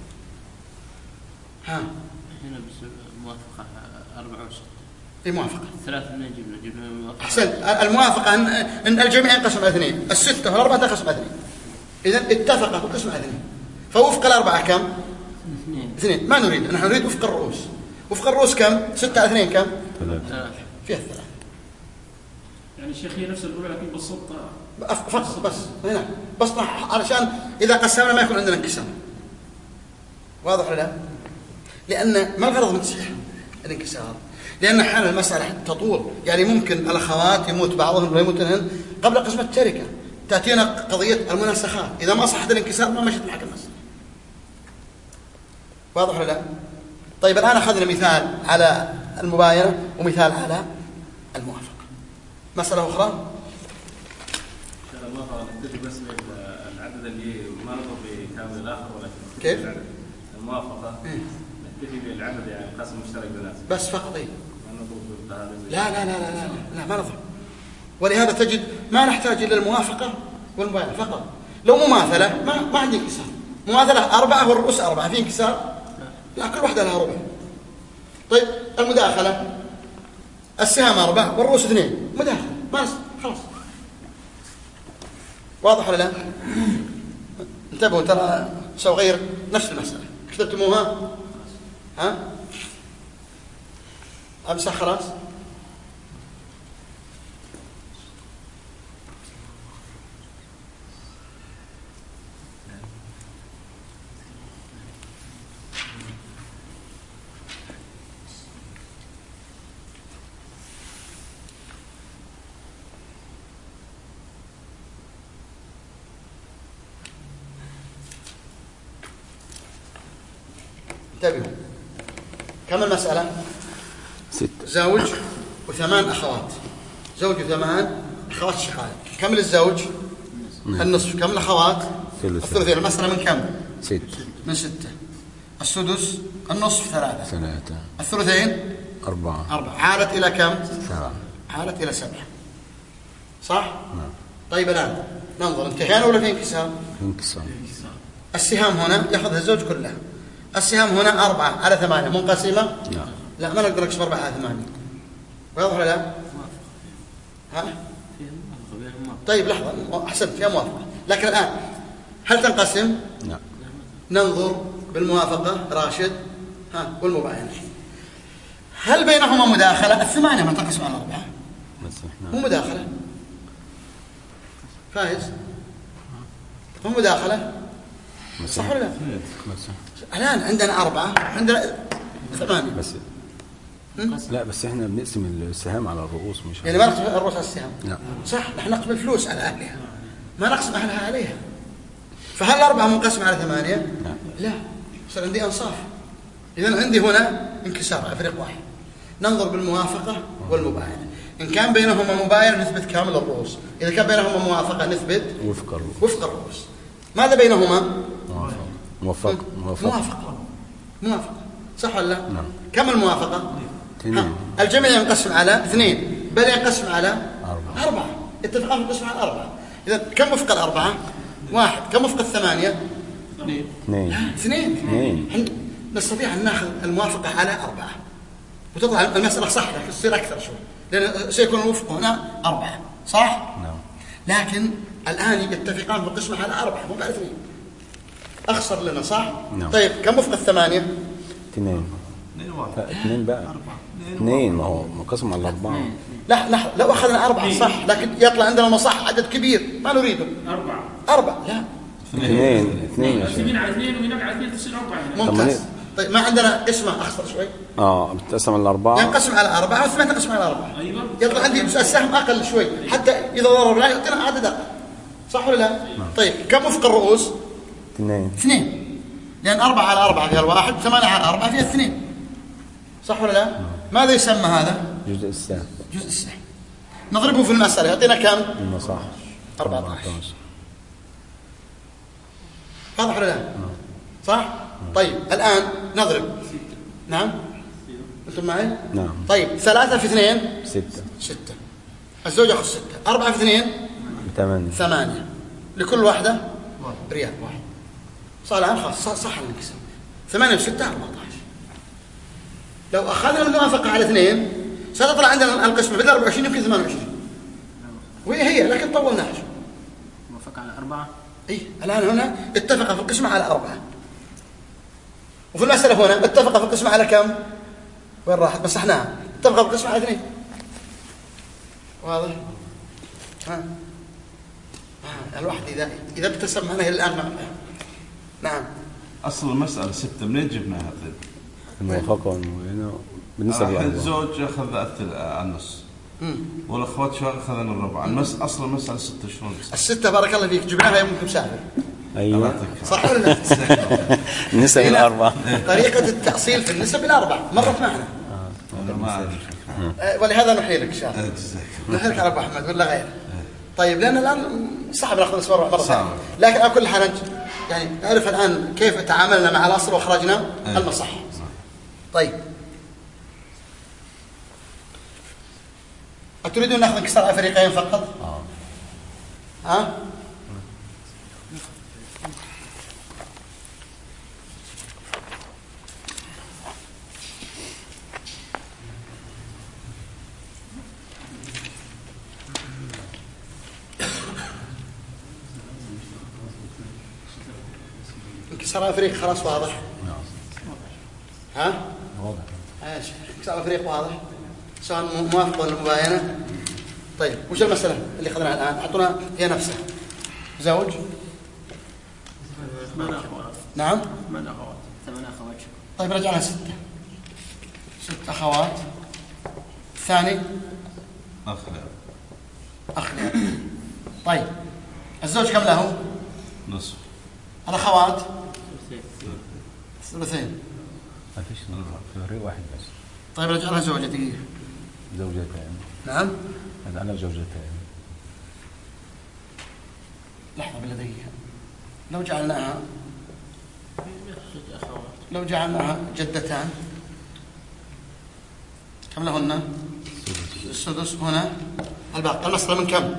هنا بس موافقة 4 و 6. إيه موافقة؟ 3 من جبنا موافقة. أحسنت. الموافقة أن الجميع ينقسم على 2، ال6 وال4 تنقسم على 2. إذن اتفق القسم على 2. فوفق ال4 كم؟ 2. ما نريد، نحن نريد وفق الرؤوس. وفق الرؤوس كم؟ 6 على 2 كم؟ 3. فيها 3. يعني الشيخ هي نفس الأولى لكن بالصوت فقط بس هنا بس علشان إذا قسمنا ما يكون عندنا انكسار. واضح ولا لا؟ لأن ما الغرض من تصحيح الانكسار؟ لأن حال المسألة تطول، يعني ممكن الأخوات يموت بعضهم ولا يموتن قبل قسمة التركة. تأتينا قضية المناسخات، إذا ما صحت الانكسار ما مشت معك المسألة. واضح ولا لا؟ طيب الآن أخذنا مثال على المباينة ومثال على الموافقة. مسألة أخرى؟ إن شاء الله نكتفي بس بالعدد اللي ما نضرب بكامل الآخر، ولكن كيف؟ الموافقة نكتفي بالعدد يعني القسم المشترك بالناس بس فقط. إيه؟ ما نضرب لا لا لا لا لا لا ما نضرب. ولهذا تجد ما نحتاج إلى الموافقة والمباينة فقط. لو مماثلة ما عندي انكسار. مماثلة 4 والرؤوس 4 في انكسار؟ لا، كل واحدة لها ربع. طيب المداخلة السهام 4 والرؤوس 2 مداخلة ما خلاص. واضح ولا لا؟ انتبهوا ترى سأغير نفس المسألة. كتبتموها؟ ها؟ أمسح خلاص؟ انتبهوا، كم المسألة؟ 6. زوج وثمان أخوات، زوج وثمان أخوات شقائق. كم للزوج؟ النصف. كم الأخوات؟ الثلثين. المسألة من كم؟ 6. من 6. السدس النصف 3. 3. الثلثين 4. عادت إلى كم؟ 7. عادت إلى 7. صح؟ نعم. طيب الآن ننظر، انتهينا ولا في انكسار؟ انكسار. السهام هنا يأخذها الزوج كلها. السهام هنا 4 على 8 منقسمة؟ نعم. لا، ما نقدر نقسم 4 على 8. واضح ولا لا؟ ها؟ طيب لحظة، أحسنت، فيها موافقة. لكن الآن هل تنقسم؟ نعم. ننظر بالموافقة راشد والمباينة. هل بينهما مداخلة؟ 8 ما تنقسم على 4. مو مداخلة. فايز؟ مو مداخلة؟ صح ولا لا؟ الآن عندنا 4، عندنا 8. لا بس احنا بنقسم السهام على الرؤوس، مش يعني ما نقسم الرؤوس على السهام. لا صح، نحن نقسم الفلوس على أهلها، ما نقسم أهلها عليها. فهل 4 منقسم على 8؟ لا، صار عندي أنصاف. إذن عندي هنا انكسار على فريق واحد. ننظر بالموافقة والمباينة. إن كان بينهما مباينة نثبت كامل الرؤوس، إذا كان بينهما موافقة نثبت وفق الرؤوس. ماذا بينهما؟ موافقة. صح ولا لا؟ نعم. كم الموافقة؟ الجميع ينقسم على 2، بل ينقسم على 4. اتفقنا في القسم على 4. إذا كم وفق 4؟ 1. كم وفق 8؟ 2. نستطيع أن نأخذ الموافقة على 4 وتطلع المسألة صح، لكن تصير أكثر شوي، لأن سيكون الوفق هنا 4. صح؟ نعم. لكن الآن يتفقان في القسمة على 4 مو على 2. أخسر لنا صح؟ نعم. طيب كم وفق 8؟ 2 بقى 2 ما هو منقسم على 4. لا لو أخذنا 4 صح، لكن يطلع عندنا مصح عدد كبير ما نريده. 4 لا 2 يمين على 2 وهناك على 2 تصير 4 هنا. ممتاز. طيب ما عندنا قسمة أخسر شوي. بتقسم على 4. ينقسم على 4 و8 تنقسم على 4. أيوة. يطلع عندي السهم أقل شوي، حتى إذا ضرب لا يعطينا عدد أقل. صح ولا لا؟ طيب كم وفق الرؤوس؟ 2. لأن 4 على 4 فيها الواحد، 8 على 4 فيها 2. صح ولا لا؟ ماذا يسمى هذا؟ جزء السهم. نضربه في المسألة يعطينا كم؟ المصاح 14. واضح ولا لا؟ صح؟ طيب الآن نضرب. نعم؟ أنتم معي؟ نعم. طيب 3 في 2 6. الزوج يأخذ 6. 4 في 2 8. لكل واحدة ريال واحد. صار الآن خلاص صح الانقسام. 8 في 6 14. لو أخذنا الموافقة على 2 ستطلع عندنا القسمة بدل 24 يمكن 28. وهي لكن طولناها. موافقة على 4. الآن هنا اتفق في القسمة على 4. وفي المسألة هنا اتفق في القسمة على كم؟ وين راحت؟ مسحناها. اتفق في القسمة على 2. واضح؟ الواحد إذا ابتسم معنا الآن نعم. أصل المسألة 6 منين جبناها طيب؟ الموافقة والمباينة بالنسبة للأربعة. الزوج أخذ النص والأخوات شو أخذن الربع. أصل المسألة 6 شلون؟ 6 بارك الله فيك جبناها يوم مسافر. أيوة صح ولا لا؟ النسب الأربعة. طريقة التأصيل في النسب الأربع مرت معنا. ولهذا نحيي لك إن شاء الله. نحيي لك على أبو أحمد ولا غيره. طيب لأن الآن صعب نأخذ النسب مرة ثانية. لكن على كل حال يعني نعرف الآن كيف تعاملنا مع الأصل وخرجنا المصح. طيب أتريدون نأخذ انكسار على فريقين فقط؟ ها؟ انكسار على فريق خلاص واضح؟ ها؟ واضح. انكسار على فريق واضح؟ سواء موافقة ولا مباينة. طيب وش المسألة اللي أخذناها الآن؟ أعطونا هي نفسها. زوج 8 أخوات. نعم 8 أخوات. طيب رجعنا 6 أخوات. الثاني أخ. طيب الزوج كم له؟ نصف. الأخوات ثلثين. ما فيش فريق واحد بس. طيب نجعلها زوجة دقيقة. زوجتين. نعم. نجعلها زوجتين. لحظة بالله دقيقة. لو جعلناها جدتان كم لهن؟ السدس. هنا الباقي. المسألة من كم؟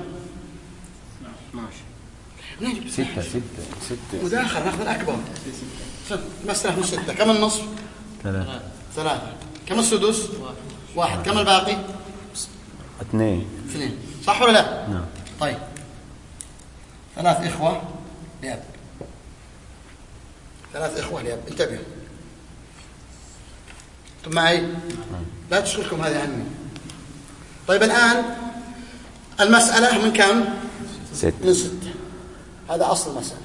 12. ستة. مداخل ناخذ الأكبر. المسألة من 6. كم النصف؟ 3. كم السدس؟ 1. كم الباقي؟ 2. صح ولا لا؟ نعم. طيب 3 إخوة لأب. 3 إخوة لأب. انتبهوا انتم معي؟ لا تشغلكم هذه عني. طيب الآن المسألة من كم؟ 6. من 6. هذا أصل المسألة.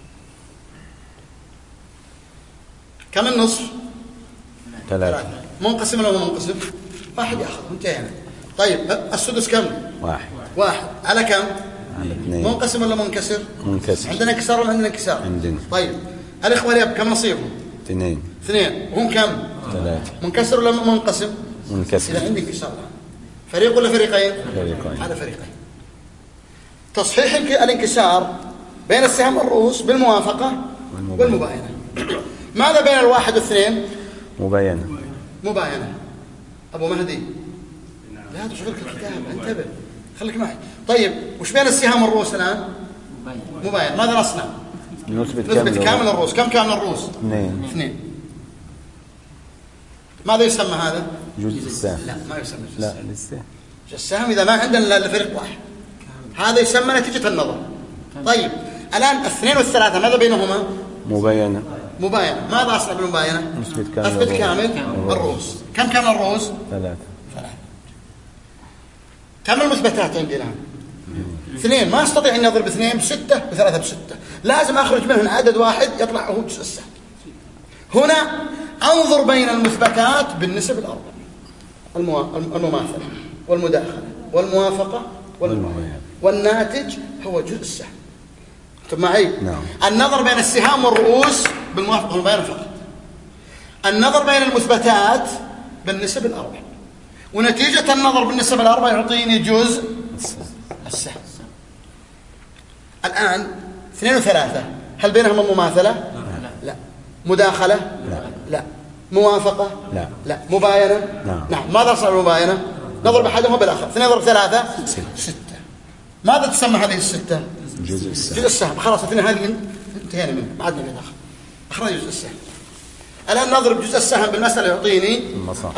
كم النصف؟ 3. منقسم ولا منقسم؟ واحد يأخذ انتهينا. طيب السدس كم؟ 1. على كم؟ على 2. منقسم ولا منكسر؟ منكسر. عندنا انكسار ولا عندنا انكسار؟ عندنا. طيب الإخوة الأب كم نصيبهم؟ 2. وهم كم؟ 3. منكسر ولا منقسم؟ منكسر. إذا عندي انكسار. فريق ولا فريقين؟ فريقين. هذا فريقين. تصحيح الانكسار بين السهم والرؤوس بالموافقة والمباينة. ماذا بين 1 و2؟ مباينة. أبو مهدي لا تشغلك الكتاب، انتبه خليك معي. طيب وش بين السهام والرؤوس الآن؟ مباينة. ماذا نصنع؟ نثبت كامل الرؤوس. كم كامل الرؤوس؟ 2. ماذا يسمى هذا؟ جزء السهم. لا ما يسمى جزء لا السهم. لسه. السهم إذا ما عندنا إلا فريق واحد هذا يسمى نتيجة النظر. طيب الآن 2 و3 ماذا بينهما؟ مباينة. ماذا أصنع بالمباينة؟ أثبت كامل الرؤوس. كم كامل الرؤوس؟ 3. كم المثبتات عندي الآن؟ 2. ما أستطيع أن أضرب 2 ب6 و3 ب6. لازم أخرج منهم عدد واحد يطلع هو جزء السهم. هنا أنظر بين المثبتات بالنسب الأربع: المماثلة والمداخلة والموافقة والمباينة، والناتج هو جزء السهم. انتم معي؟ نعم. النظر بين السهام والرؤوس بالموافقة والمباينة فقط. النظر بين المثبتات بالنسب الأربع، ونتيجة النظر بالنسب الأربع يعطيني جزء السهم. الآن 2 و3 هل بينهما مماثلة؟ لا. مداخلة؟ لا. موافقة؟ لا. مباينة؟ نعم. ماذا صار المباينة؟ نضرب أحدهما بالآخر. 2 ضرب 3 6. ماذا تسمى هذه ال6؟ جزء السهم. خلاص اثنين هذه انتهينا منها، ما عندنا من آخر. أخرج جزء السهم. الآن نضرب جزء السهم بالمسألة يعطيني المصاح.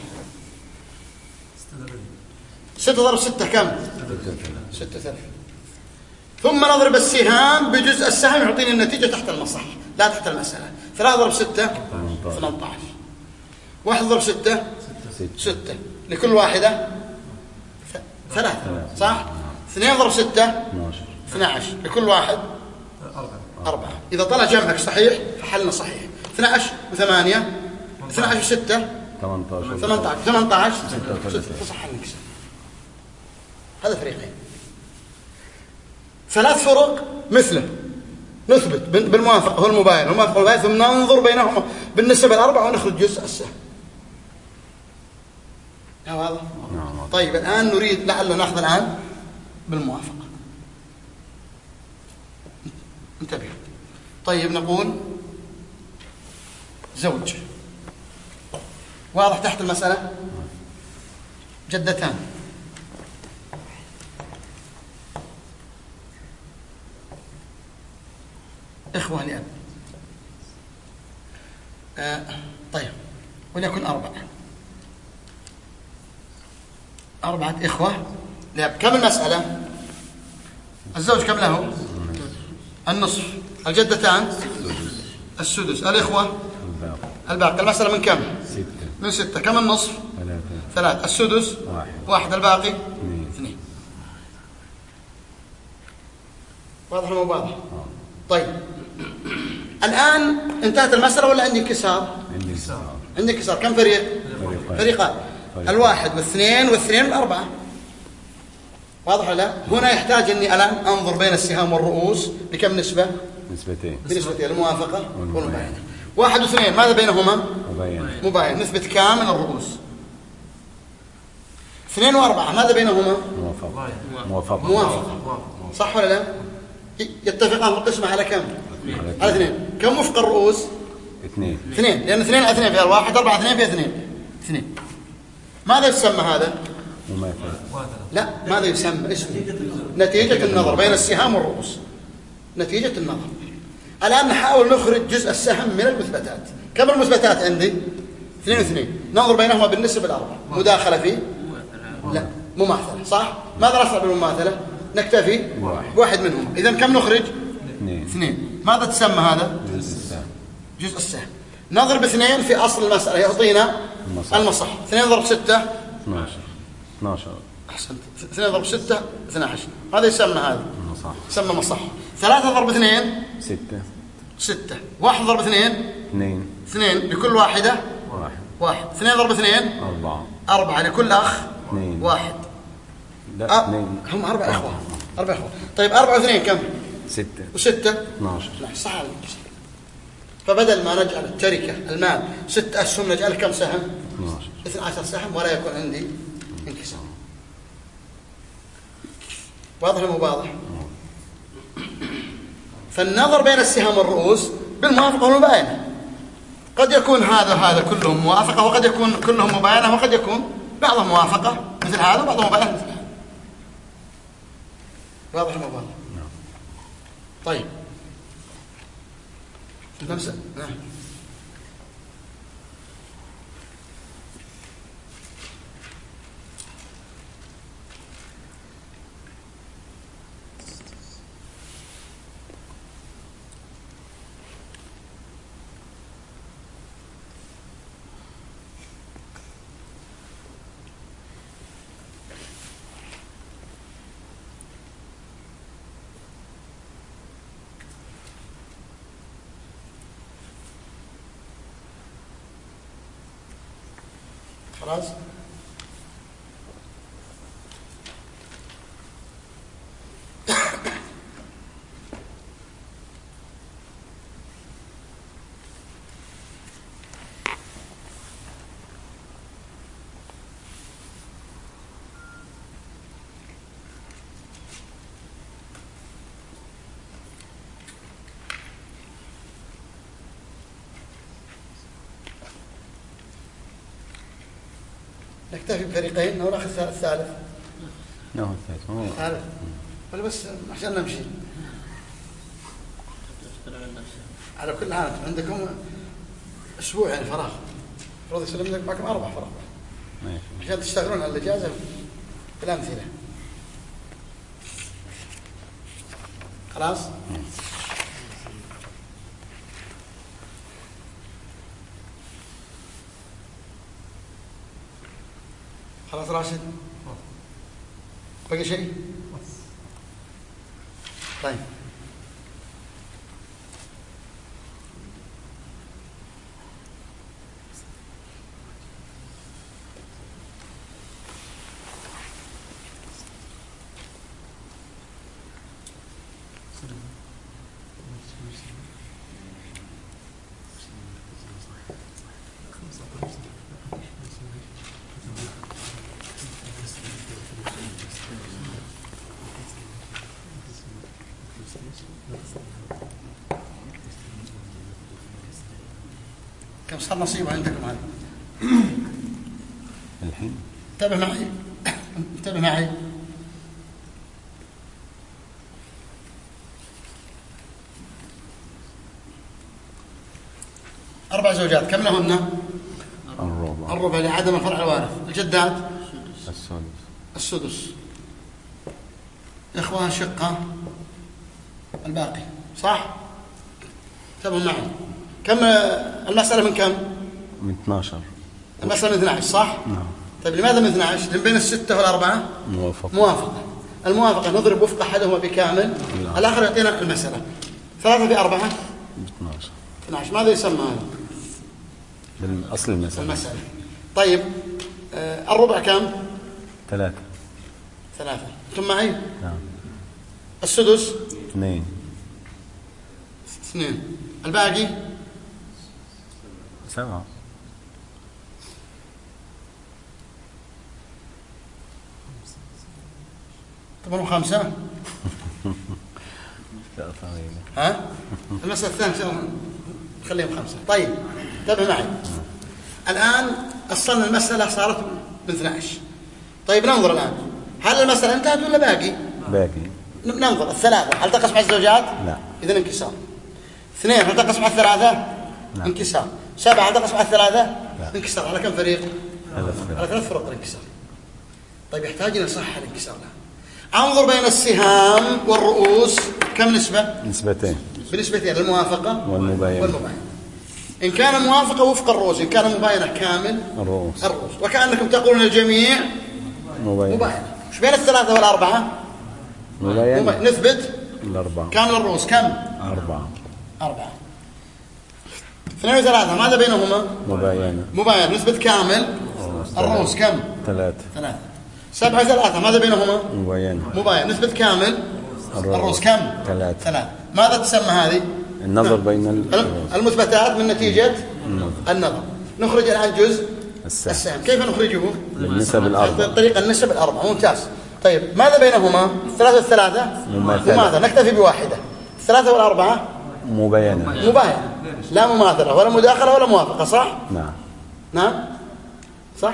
6 ضرب 6 كم؟ 6. ثم نضرب السهام بجزء السهم يعطيني النتيجة تحت المصاح لا تحت المسألة. 3 ضرب 6 18. 1 ضرب 6 6. لكل واحدة 3 صح؟ 2 ضرب 6 12. لكل واحد 4. إذا طلع جمعك صحيح فحلنا صحيح. 12 و8 12 و6 18 تصح النكسة. هذا فريقين. 3 فرق مثله نثبت بالموافقة والمباينة والموافقة والمباينة، ثم ننظر بينهما بالنسب الأربع ونخرج جزء السهم. واضح؟ طيب الآن نريد لعل نأخذ الآن بالموافقة. انتبه. طيب نقول زوج. واضح تحت المسألة؟ جدتان. إخوة لأب. طيب وليكن 4 إخوة لأب. كم المسألة؟ الزوج كم له؟ النصف. الجدتان السدس. الإخوة الباقي. المسألة من كم؟ 6. من 6. كم النصف؟ 3. السدس 1. الباقي 2. واضح ولا مو واضح؟ طيب الآن انتهت المسألة ولا عندي انكسار؟ عندي انكسار. كم فريقان. 1 و2 و4. واضح ولا لا؟ هنا يحتاج اني الآن انظر بين السهام والرؤوس بكم نسبة؟ نسبتين. بنسبتين: الموافقة والمباينة. 1 و2 ماذا بينهما؟ مباين نثبت كامل الرؤوس. 2 و4 ماذا بينهما؟ موافقة صح ولا لا؟ يتفقان القسمة على كم؟ على 2. كم وفق الرؤوس؟ 2 لأن 2 على 2 فيها الواحد، 4 على 2 فيها 2. ماذا يسمى هذا؟ لا، ماذا يسمى؟ اسمه نتيجة النظر بين السهام والرؤوس. نتيجة النظر. الآن نحاول نخرج جزء السهم من المثبتات. كم المثبتات عندي؟ 2 و2. ننظر بينهما بالنسبة الأربعة. مداخلة فيه؟ لا، مماثلة صح؟ ماذا نصنع بالمماثلة؟ نكتفي بواحد منهم. إذن كم نخرج؟ 2. ماذا تسمى هذا؟ جزء السهم. نضرب 2 في أصل المسألة يعطينا المصح. 2 ضرب 6 12. أحسنت. 2 ضرب 6 12. هذا يسمى هذا يسمى مصح. 3 ضرب 2 6. 1 ضرب 2 2 لكل واحدة 1. 2 ضرب 2 4 لكل أخ 1. لا هم 4 إخوة. طيب 4 و2 كم؟ 6 و6 12. صح عليك. فبدل ما نجعل التركة المال 6 أسهم نجعل كم سهم؟ 12 سهم ولا يكون عندي انكسار. واضح ولا مو واضح؟ فالنظر بين السهام والرؤوس بالموافقة والمباينة. قد يكون هذا كلهم موافقة، وقد يكون كلهم مباينة، وقد يكون بعضهم موافقة مثل هذا وبعضهم مباينة مثل هذا. واضح ولا مو واضح؟ طيب نمسك. خلاص. نكتفي بفريقين أو ناخذ الثالث؟ ناخذ الثالث ولا بس عشان نمشي. على كل حال عندكم أسبوع يعني فراغ، المفروض يسلم لك معكم 4 فراغ عشان تشتغلون على الإجازة بالأمثلة. خلاص؟ خلاص راشد؟ بقي شيء؟ طيب كم صار نصيبه عندكم هذا؟ الحين انتبه معي. أربع زوجات كم لهن؟ الربع لعدم الفرع الوارث. الجدات السدس. إخوان شقة الباقي صح؟ انتبهوا معي. كم المسألة من كم؟ من 12. المسألة من 12 صح؟ نعم. طيب لماذا من 12؟ لأن بين 6 و4 موافقة. الموافقة نضرب وفق أحدهما بكامل الآخر يعطينا المسألة. 3 في 4 12. ماذا يسمى هذا؟ بالأصل المسألة. طيب الربع كم؟ 3. ثم معي؟ نعم. السدس 2. الباقي 7. طبعا 5. ها؟ المسألة الثانية خليهم 5. طيب انتبه معي. الآن أصلنا المسألة صارت من 12. طيب ننظر الآن، هل المسألة انتهت ولا باقي؟ ننظر. 3 هل تقسم على الزوجات؟ لا. إذن انكسار. 2 هل تقسم على 3؟ انكسار. 7 هل تقسم على 3؟ انكسار. على كم فريق؟ على 3 فرق الانكسار. طيب يحتاج إلى صحة الانكسار الآن. انظر بين السهام والرؤوس كم نسبة؟ نسبتين. بنسبتين، الموافقة والمباينة. إن كان موافقة وفق الرؤوس، إن كان مباينة كامل الرؤوس. وكأنكم تقولون الجميع مباينة. وش بين 3 و4؟ مباينة. نثبت 4 كامل الرؤوس كم؟ 4. 2 و3 ماذا بينهما؟ مباينة. نثبت كامل الرؤوس كم؟ 3. 7 و3 ماذا بينهما؟ مباينة. نثبت كامل الرؤوس كم؟ 3. ماذا تسمى هذه؟ النظر بين المثبتات من نتيجة النظر. نخرج الآن جزء السهم. كيف نخرجه؟ بالنسب الأربعة. طريقة النسب الأربعة. ممتاز. طيب ماذا بينهما؟ 3 والثلاثة مماثلة. نكتفي بواحدة. 3 و4 مباينة. لا مماثلة ولا مداخلة ولا موافقة. صح؟ نعم صح.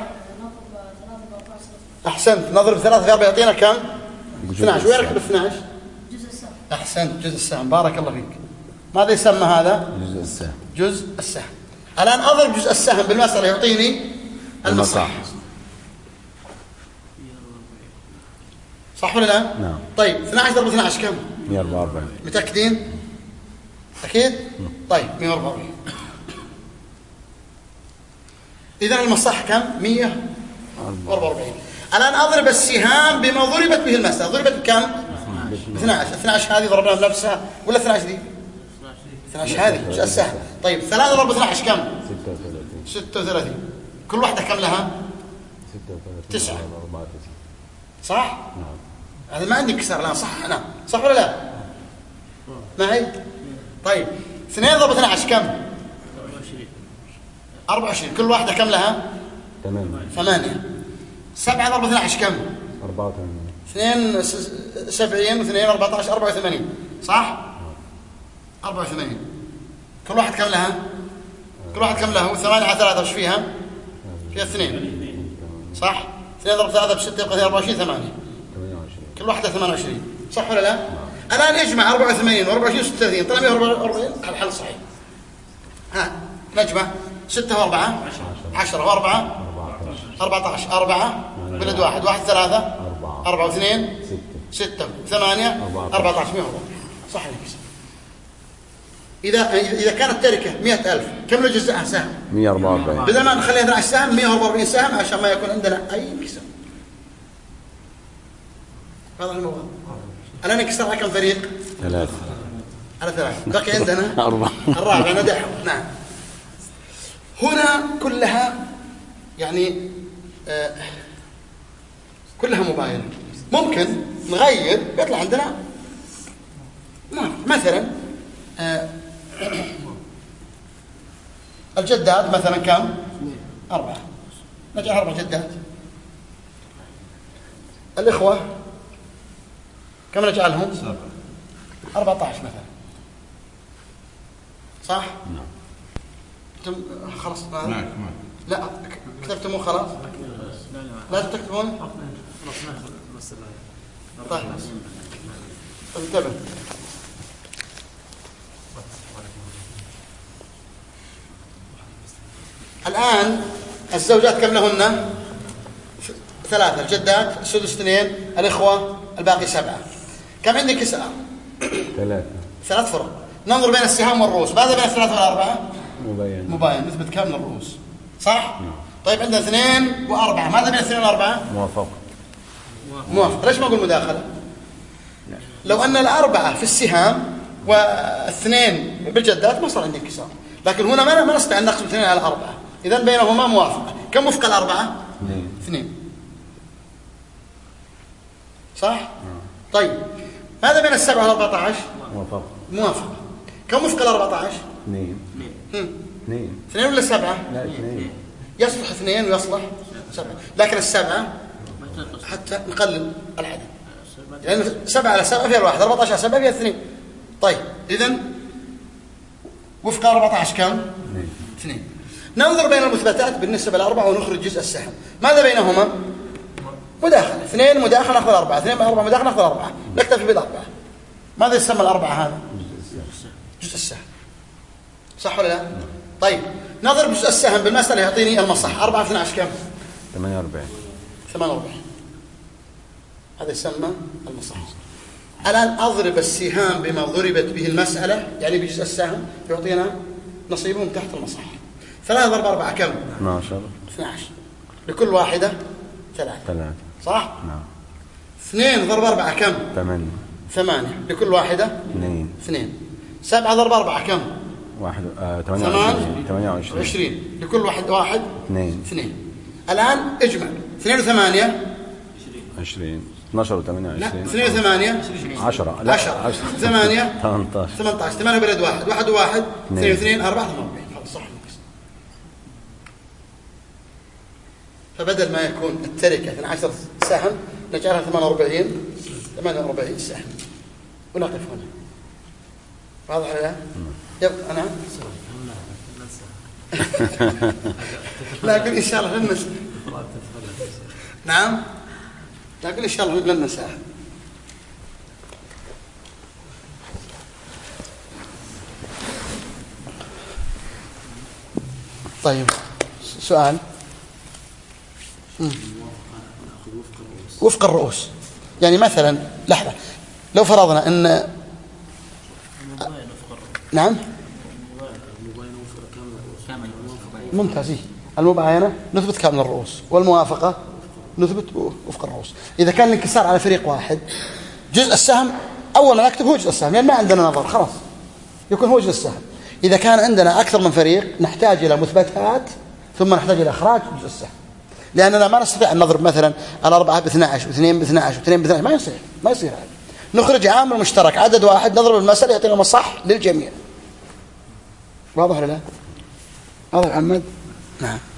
أحسنت. نضرب 3 في 4 يعطينا كم؟ 12. وين نكتب 12؟ جزء السهم. أحسنت. جزء السهم. بارك الله فيك. ماذا يسمى هذا؟ جزء السهم. الآن أضرب جزء السهم بالمسألة يعطيني المصاح. صح ولا لا؟ نعم. طيب 12 ضرب 12 كم؟ 144. متأكدين؟ أكيد؟ طيب 144. إذن المصاح كم؟ 144. الآن أضرب السهام بما ضربت به المسألة. ضربت بكم؟ 12. 12 هذه ضربناها بنفسها ولا 12 دي؟ 12 هذه جزء السهم. طيب 3 ضرب 12 كم؟ 36. كل واحدة كم لها؟ 9. صح؟ هذا ما عندي انكسار الآن. صح أنا صح ولا لا؟ ما هي؟ طيب 2 ضرب 12 كم؟ 24. كل واحدة كم لها؟ 8. 7 ضرب 12 كم؟ 84. 2 70 و2 14 84. صح؟ 84. كل واحد كم لها؟ كل واحد كم له؟ 8 على 3 وش فيها؟ فيها 2. صح؟ 2 ضرب 3 ب6 يبقى 24. 8. كل واحدة 28. صح ولا لا؟ الآن اجمع 84 و24 و36. طلع 144. الحل صحيح. ها نجمع 6 و4 10 و4 14. 4 بلد 1 1 3 4 و2 6 8 14. 100. صح الانكسار. إذا كانت تركة 100,000 كم نجزئها سهم؟ 144. بدل ما نخليها 12 سهم 144 سهم عشان ما يكون عندنا أي انكسار. هذا الموضوع. الآن انكسار على كم فريق؟ 3. على 3. بقي عندنا 4. الرابع ندحه. نعم. هنا كلها يعني كلها مباينة. ممكن نغير يطلع عندنا مثلا الجدات مثلا كم؟ 4. نجعل 4 جدات. الإخوة كم نجعلهم؟ 14 مثلا. صح؟ نعم. خلاص لا كتبتموه خلاص؟ لا تكتبون؟ طيب انتبه. الآن الزوجات كم لهن؟ 3. الجدات السدس 2. الإخوة الباقي 7. كم عندك كساء؟ 3 فرق. ننظر بين السهام والرؤوس. ماذا بين 3 و4؟ مباين. نثبت كامل الرؤوس. صح؟ طيب عندنا 2 و4. ماذا بين 2 و4؟ موافق. ليش ما أقول مداخلة؟ لو أن 4 في السهام و2 بالجدات ما صار عندي انكسار. لكن هنا ما نستطيع أن نقسم 2 على 4. إذن بينهما موافقة. كم وفق 4؟ 2. صح؟ طيب ماذا بين 7 و14؟ موافقة. كم وفق 14؟ 2. 2 ولا 7؟ لا 2. يصلح 2 ويصلح 7. لكن 7 حتى نقلل العدد. لأن يعني 7 على 7 فيها الواحد، 14 على 7 فيها 2. طيب إذن وفق 14 كم؟ 2. ننظر بين المثبتات بالنسبة للأربعة ونخرج جزء السهم. ماذا بينهما؟ مداخلة. 2 مداخلة نأخذ 4، 2 4 مداخلة نأخذ 4. نكتفي بالأربعة. ماذا يسمى الأربعة هذا؟ جزء السهم. صح ولا لا؟ طيب نضرب جزء السهم بالمسألة يعطيني المصح. 4 في 12 كم؟ 48. هذا يسمى المصح. الآن أضرب السهام بما ضربت به المسألة، يعني بجزء السهم يعطينا نصيبهم تحت المصح. 3 ضرب 4 كم؟ 12. لكل واحدة 3. صح؟ نعم. 2 ضرب 4 كم؟ 8. لكل واحدة 2. 7 ضرب 4 كم؟ 28. لكل واحد 2. الآن اجمع 2 و8 20. 12 و8 لا 2 و8 10. 8 18. 8 بلد 1 1 و1 2 و2 4 48. خلاص صح. فبدل ما يكون التركة 12 سهم نجعلها 48 سهم ونقف هنا. واضح ولا لا؟ يبقى أنا لكن إن شاء الله لن ننسى. نعم لكن إن شاء الله لن ننساها. طيب سؤال وفق الرؤوس. يعني مثلا لحظة، لو فرضنا أن نعم ممتاز. المباينة نثبت كامل الرؤوس، والموافقة نثبت وفق الرؤوس. إذا كان الانكسار على فريق واحد جزء السهم أول ما نكتب هو جزء السهم، يعني ما عندنا نظر، خلاص يكون هو جزء السهم. إذا كان عندنا أكثر من فريق نحتاج إلى مثبتات ثم نحتاج إلى إخراج جزء السهم، لأننا ما نستطيع أن نضرب مثلا الأربعة ب12 واثنين ب12 واثنين ب12. ما يصير هذا. نخرج عامل مشترك عدد واحد نضرب المسألة يعطينا مصح للجميع. واضح ولا لا؟ واضح محمد؟ نعم.